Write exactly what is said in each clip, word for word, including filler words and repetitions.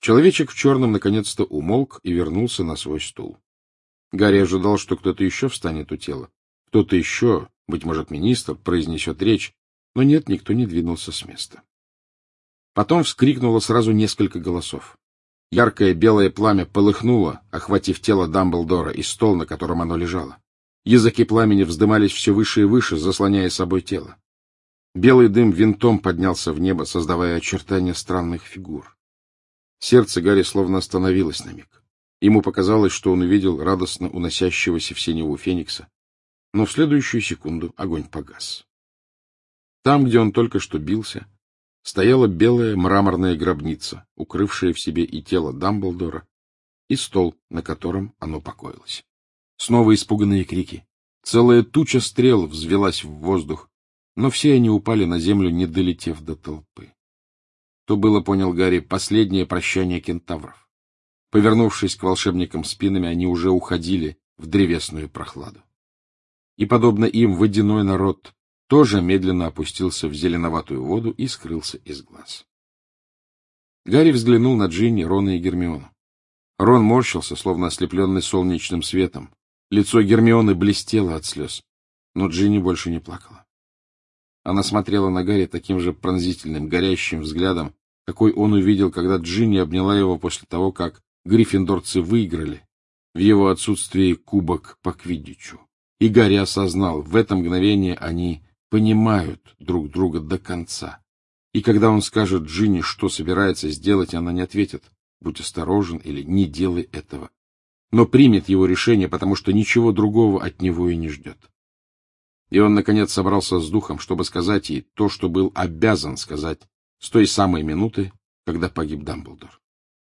Человечек в черном наконец-то умолк и вернулся на свой стул. Гарри ожидал, что кто-то еще встанет у тела. Кто-то еще, быть может, министр, произнесет речь, но нет, никто не двинулся с места. Потом вскрикнуло сразу несколько голосов. Яркое белое пламя полыхнуло, охватив тело Дамблдора и стол, на котором оно лежало. Языки пламени вздымались все выше и выше, заслоняя собой тело. Белый дым винтом поднялся в небо, создавая очертания странных фигур. Сердце Гарри словно остановилось на миг. Ему показалось, что он увидел радостно уносящегося в синеву феникса, но в следующую секунду огонь погас. Там, где он только что бился, стояла белая мраморная гробница, укрывшая в себе и тело Дамблдора, и стол, на котором оно покоилось. Снова испуганные крики. Целая туча стрел взвелась в воздух, но все они упали на землю, не долетев до толпы. То было, понял Гарри, последнее прощание кентавров. Повернувшись к волшебникам спинами, они уже уходили в древесную прохладу. И, подобно им, водяной народ тоже медленно опустился в зеленоватую воду и скрылся из глаз. Гарри взглянул на Джинни, Рона и Гермиону. Рон морщился, словно ослепленный солнечным светом. Лицо Гермионы блестело от слез, но Джинни больше не плакала. Она смотрела на Гарри таким же пронзительным, горящим взглядом, какой он увидел, когда Джинни обняла его после того, как гриффиндорцы выиграли в его отсутствии кубок по квиддичу. И Гарри осознал, в это мгновение они понимают друг друга до конца. И когда он скажет Джинни, что собирается сделать, она не ответит «будь осторожен» или «не делай этого», но примет его решение, потому что ничего другого от него и не ждет. И он, наконец, собрался с духом, чтобы сказать ей то, что был обязан сказать с той самой минуты, когда погиб Дамблдор.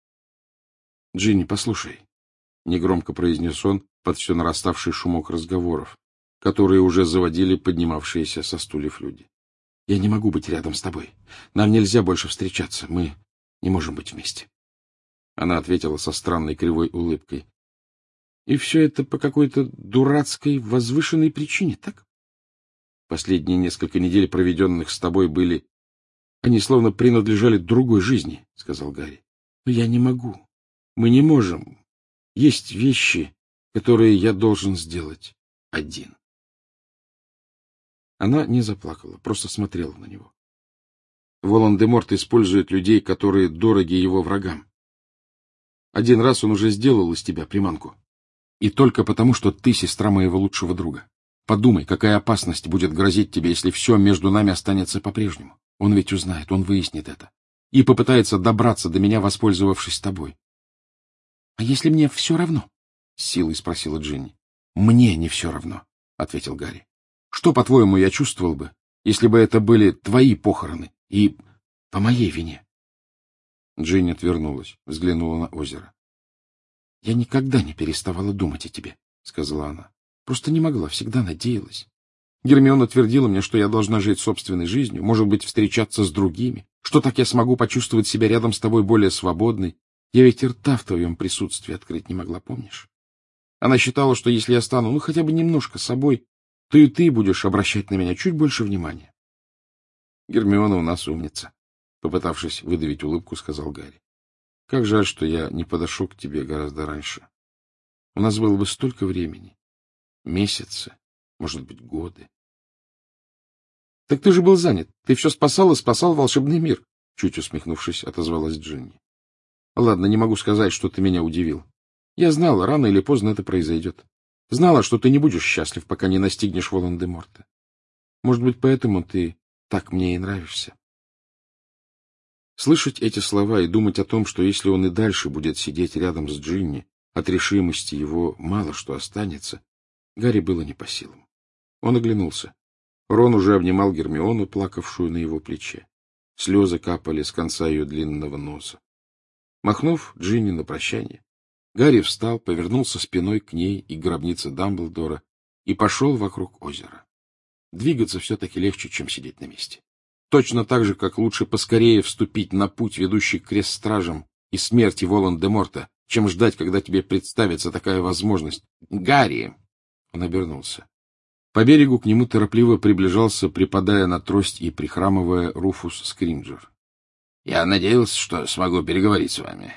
— Джинни, послушай, — негромко произнес он под все нараставший шумок разговоров, которые уже заводили поднимавшиеся со стульев люди. — Я не могу быть рядом с тобой. Нам нельзя больше встречаться. Мы не можем быть вместе. Она ответила со странной кривой улыбкой. — И все это по какой-то дурацкой, возвышенной причине, так? Последние несколько недель, проведенных с тобой, были... Они словно принадлежали другой жизни, — сказал Гарри. — Но я не могу. Мы не можем. Есть вещи, которые я должен сделать один. Она не заплакала, просто смотрела на него. Волан-де-Морт использует людей, которые дороги его врагам. Один раз он уже сделал из тебя приманку. И только потому, что ты сестра моего лучшего друга. Подумай, какая опасность будет грозить тебе, если все между нами останется по-прежнему. Он ведь узнает, он выяснит это. И попытается добраться до меня, воспользовавшись тобой. — А если мне все равно? — с силой спросила Джинни. — Мне не все равно, — ответил Гарри. — Что, по-твоему, я чувствовал бы, если бы это были твои похороны и по моей вине? Джинни отвернулась, взглянула на озеро. — Я никогда не переставала думать о тебе, — сказала она. — Просто не могла, всегда надеялась. Гермиона твердила мне, что я должна жить собственной жизнью, может быть, встречаться с другими, что так я смогу почувствовать себя рядом с тобой более свободной. Я ведь и рта в твоем присутствии открыть не могла, помнишь? Она считала, что если я стану, ну, хотя бы немножко собой, то и ты будешь обращать на меня чуть больше внимания. Гермиона у нас умница, — попытавшись выдавить улыбку, сказал Гарри. Как жаль, что я не подошел к тебе гораздо раньше. У нас было бы столько времени. Месяцы, может быть, годы. — Так ты же был занят. Ты все спасал и спасал волшебный мир, — чуть усмехнувшись, отозвалась Джинни. — Ладно, не могу сказать, что ты меня удивил. Я знала, рано или поздно это произойдет. Знала, что ты не будешь счастлив, пока не настигнешь Волан-де-Морта. Может быть, поэтому ты так мне и нравишься. Слышать эти слова и думать о том, что если он и дальше будет сидеть рядом с Джинни, от решимости его мало что останется, Гарри было не по силам. Он оглянулся. Рон уже обнимал Гермиону, плакавшую на его плече. Слезы капали с конца ее длинного носа. Махнув Джинни на прощание, Гарри встал, повернулся спиной к ней и к гробнице Дамблдора и пошел вокруг озера. Двигаться все-таки легче, чем сидеть на месте. Точно так же, как лучше поскорее вступить на путь, ведущий к Крест-Стражам и смерти Волан-де-Морта, чем ждать, когда тебе представится такая возможность. «Гарри!» Он обернулся. По берегу к нему торопливо приближался, припадая на трость и прихрамывая, Руфус Скримджер. — Я надеялся, что смогу переговорить с вами.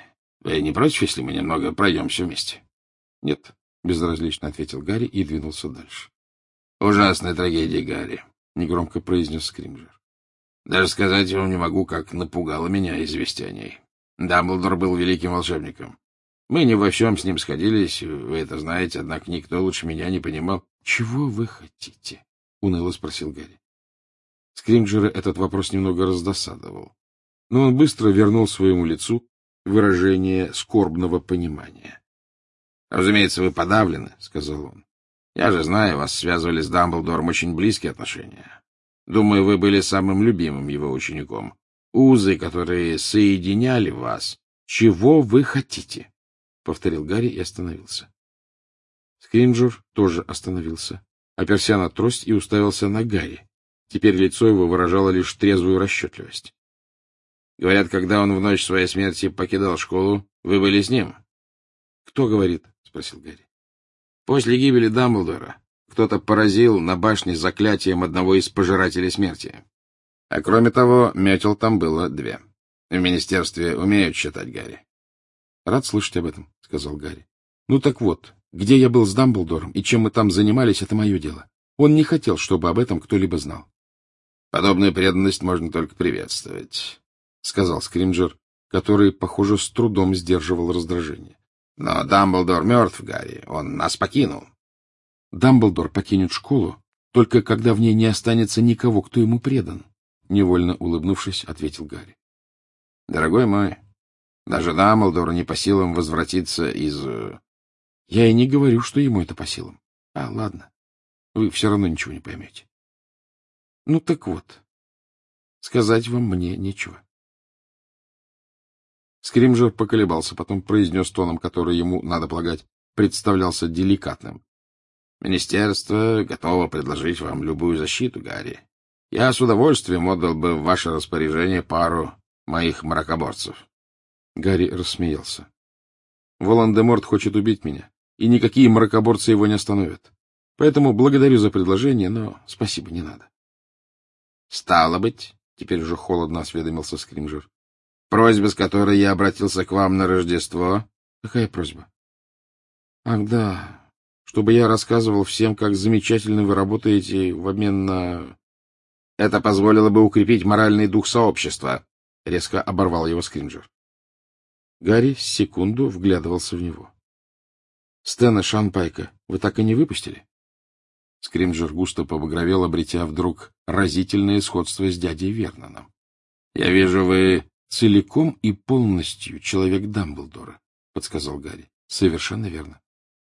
Вы не против, если мы немного пройдемся вместе? — Нет, — безразлично ответил Гарри и двинулся дальше. — Ужасная трагедия, Гарри, — негромко произнес Скримджер. — Даже сказать вам не могу, как напугало меня известие о ней. Дамблдор был великим волшебником. Мы не во всем с ним сходились, вы это знаете, однако никто лучше меня не понимал. — Чего вы хотите? — уныло спросил Гарри. Скримджера этот вопрос немного раздосадовал, но он быстро вернул своему лицу выражение скорбного понимания. — Разумеется, вы подавлены, — сказал он. — Я же знаю, вас связывали с Дамблдором очень близкие отношения. Думаю, вы были самым любимым его учеником. Узы, которые соединяли вас. — Чего вы хотите? — повторил Гарри и остановился. Скримджер тоже остановился, оперся на трость и уставился на Гарри. Теперь лицо его выражало лишь трезвую расчетливость. — Говорят, когда он в ночь своей смерти покидал школу, вы были с ним. — Кто говорит? — спросил Гарри. — После гибели Дамблдора кто-то поразил на башне заклятием одного из пожирателей смерти. А кроме того, метел там было две. В министерстве умеют считать, Гарри. — Рад слышать об этом, — сказал Гарри. — Ну так вот, где я был с Дамблдором и чем мы там занимались, это мое дело. Он не хотел, чтобы об этом кто-либо знал. — Подобную преданность можно только приветствовать, — сказал Скримджер, который, похоже, с трудом сдерживал раздражение. — Но Дамблдор мертв, Гарри, он нас покинул. — Дамблдор покинет школу, только когда в ней не останется никого, кто ему предан, — невольно улыбнувшись, ответил Гарри. — Дорогой мой, даже Дамблдору не по силам возвратиться из... — Я и не говорю, что ему это по силам. А, ладно, вы все равно ничего не поймете. Ну так вот, сказать вам мне нечего. Скримджер поколебался, потом произнес тоном, который ему, надо полагать, представлялся деликатным. — Министерство готово предложить вам любую защиту, Гарри. Я с удовольствием отдал бы в ваше распоряжение пару моих мракоборцев. Гарри рассмеялся. — Волан-де-Морт хочет убить меня, и никакие мракоборцы его не остановят. Поэтому благодарю за предложение, но спасибо, не надо. — Стало быть, — теперь уже холодно осведомился Скримджер, — просьба, с которой я обратился к вам на Рождество... — Какая просьба? — Ах, да, чтобы я рассказывал всем, как замечательно вы работаете в обмен на... — Это позволило бы укрепить моральный дух сообщества, — резко оборвал его Скримджер. Гарри с секунду вглядывался в него. — Стэна Шанпайка вы так и не выпустили? Скримджер густо побагровел, обретя вдруг разительное сходство с дядей Верноном. — Я вижу, вы целиком и полностью человек Дамблдора, — подсказал Гарри. — Совершенно верно.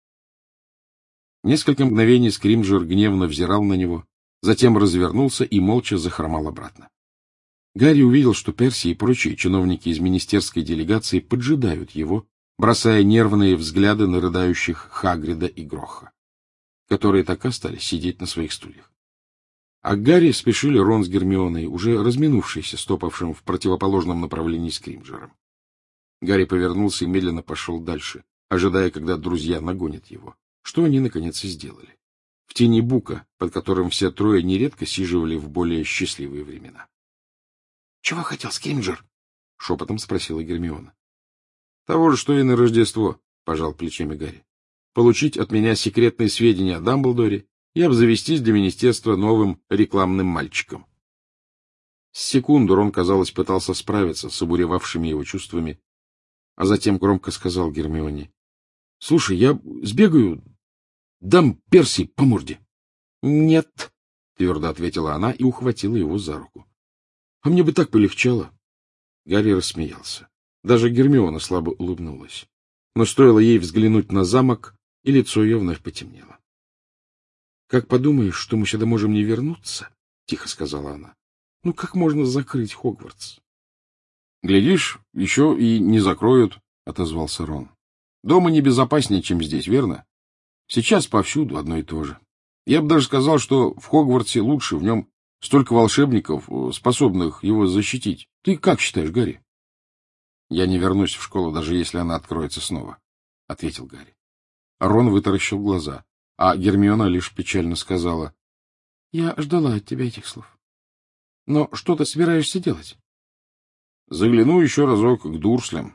Несколько мгновений Скримджер гневно взирал на него, затем развернулся и молча захромал обратно. Гарри увидел, что Перси и прочие чиновники из министерской делегации поджидают его, бросая нервные взгляды на рыдающих Хагрида и Гроха, которые так и остались сидеть на своих стульях. А к Гарри спешили Рон с Гермионой, уже разминувшиеся, стопавшим в противоположном направлении Скримджером. Гарри повернулся и медленно пошел дальше, ожидая, когда друзья нагонят его, что они, наконец, и сделали. В тени бука, под которым все трое нередко сиживали в более счастливые времена. — Чего хотел Скримджер? — шепотом спросила Гермиона. — Того же, что и на Рождество, — пожал плечами Гарри. — Получить от меня секретные сведения о Дамблдоре и обзавестись для министерства новым рекламным мальчиком. С секунду Рон, казалось, пытался справиться с обуревавшими его чувствами, а затем громко сказал Гермионе: — Слушай, я сбегаю, дам Перси по морде. — Нет, — твердо ответила она и ухватила его за руку. — А мне бы так полегчало. Гарри рассмеялся. Даже Гермиона слабо улыбнулась. Но стоило ей взглянуть на замок, и лицо ее вновь потемнело. — Как подумаешь, что мы сюда можем не вернуться, — тихо сказала она. — Ну как можно закрыть Хогвартс? — Глядишь, еще и не закроют, — отозвался Рон. — Дома небезопаснее, чем здесь, верно? Сейчас повсюду одно и то же. Я бы даже сказал, что в Хогвартсе лучше, в нем столько волшебников, способных его защитить. Ты как считаешь, Гарри? — Я не вернусь в школу, даже если она откроется снова, — ответил Гарри. Рон вытаращил глаза, а Гермиона лишь печально сказала: — Я ждала от тебя этих слов. Но что ты собираешься делать? — Загляну еще разок к Дурслям.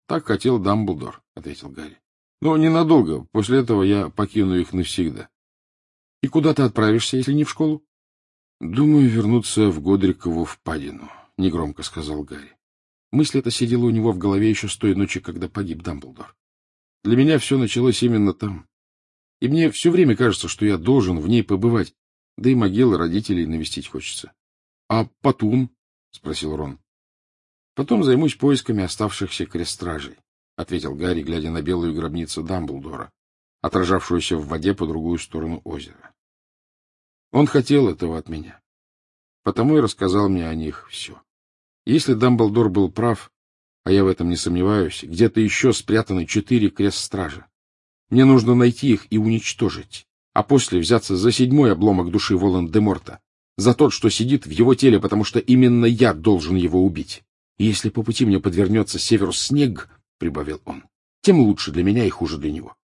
— Так хотел Дамблдор, — ответил Гарри. — Но ненадолго. После этого я покину их навсегда. — И куда ты отправишься, если не в школу? — Думаю, вернуться в Годрикову впадину, — негромко сказал Гарри. Мысль эта сидела у него в голове еще с той ночи, когда погиб Дамблдор. Для меня все началось именно там. И мне все время кажется, что я должен в ней побывать, да и могилы родителей навестить хочется. — А потом? — спросил Рон. — Потом займусь поисками оставшихся крестстражей, — ответил Гарри, глядя на белую гробницу Дамблдора, отражавшуюся в воде по другую сторону озера. Он хотел этого от меня, потому и рассказал мне о них все. Если Дамблдор был прав, а я в этом не сомневаюсь, где-то еще спрятаны четыре крестстража. Мне нужно найти их и уничтожить, а после взяться за седьмой обломок души Волан-де-Морта, за тот, что сидит в его теле, потому что именно я должен его убить. И если по пути мне подвернется Северус Снегг, — прибавил он, — тем лучше для меня и хуже для него.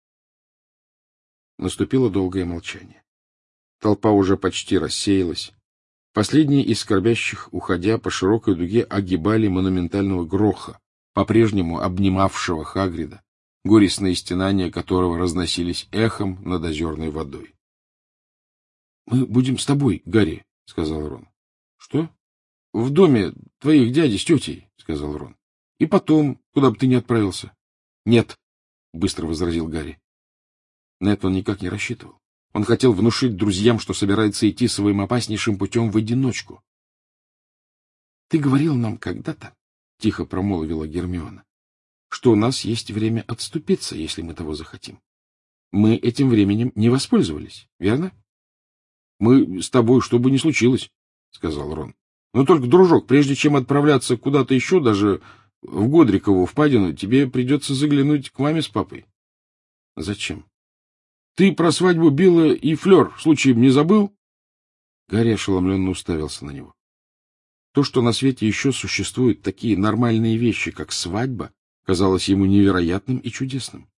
Наступило долгое молчание. Толпа уже почти рассеялась. Последние из скорбящих, уходя по широкой дуге, огибали монументального Гроха, по-прежнему обнимавшего Хагрида, горестные стенания которого разносились эхом над озерной водой. — Мы будем с тобой, Гарри, — сказал Рон. — Что? — В доме твоих дяди с тетей, — сказал Рон. — И потом, куда бы ты ни отправился. — Нет, — быстро возразил Гарри. На это он никак не рассчитывал. Он хотел внушить друзьям, что собирается идти своим опаснейшим путем в одиночку. — Ты говорил нам когда-то, — тихо промолвила Гермиона, — что у нас есть время отступиться, если мы того захотим. Мы этим временем не воспользовались, верно? — Мы с тобой, что бы ни случилось, — сказал Рон. — Но только, дружок, прежде чем отправляться куда-то еще, даже в Годрикову впадину, тебе придется заглянуть к маме с папой. — Зачем? Ты про свадьбу Билла и Флёр случаем не забыл? Гарри ошеломленно уставился на него. То, что на свете еще существуют такие нормальные вещи, как свадьба, казалось ему невероятным и чудесным.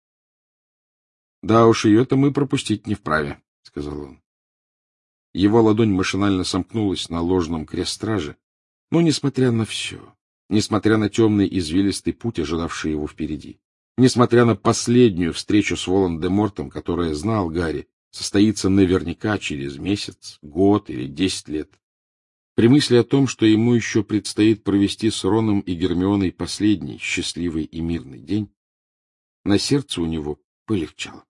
— Да уж, ее-то мы пропустить не вправе, — сказал он. Его ладонь машинально сомкнулась на ложном крестстраже, но, несмотря на все, несмотря на темный извилистый путь, ожидавший его впереди, несмотря на последнюю встречу с Волан-де-Мортом, которая, знал Гарри, состоится наверняка через месяц, год или десять лет, при мысли о том, что ему еще предстоит провести с Роном и Гермионой последний счастливый и мирный день, на сердце у него полегчало.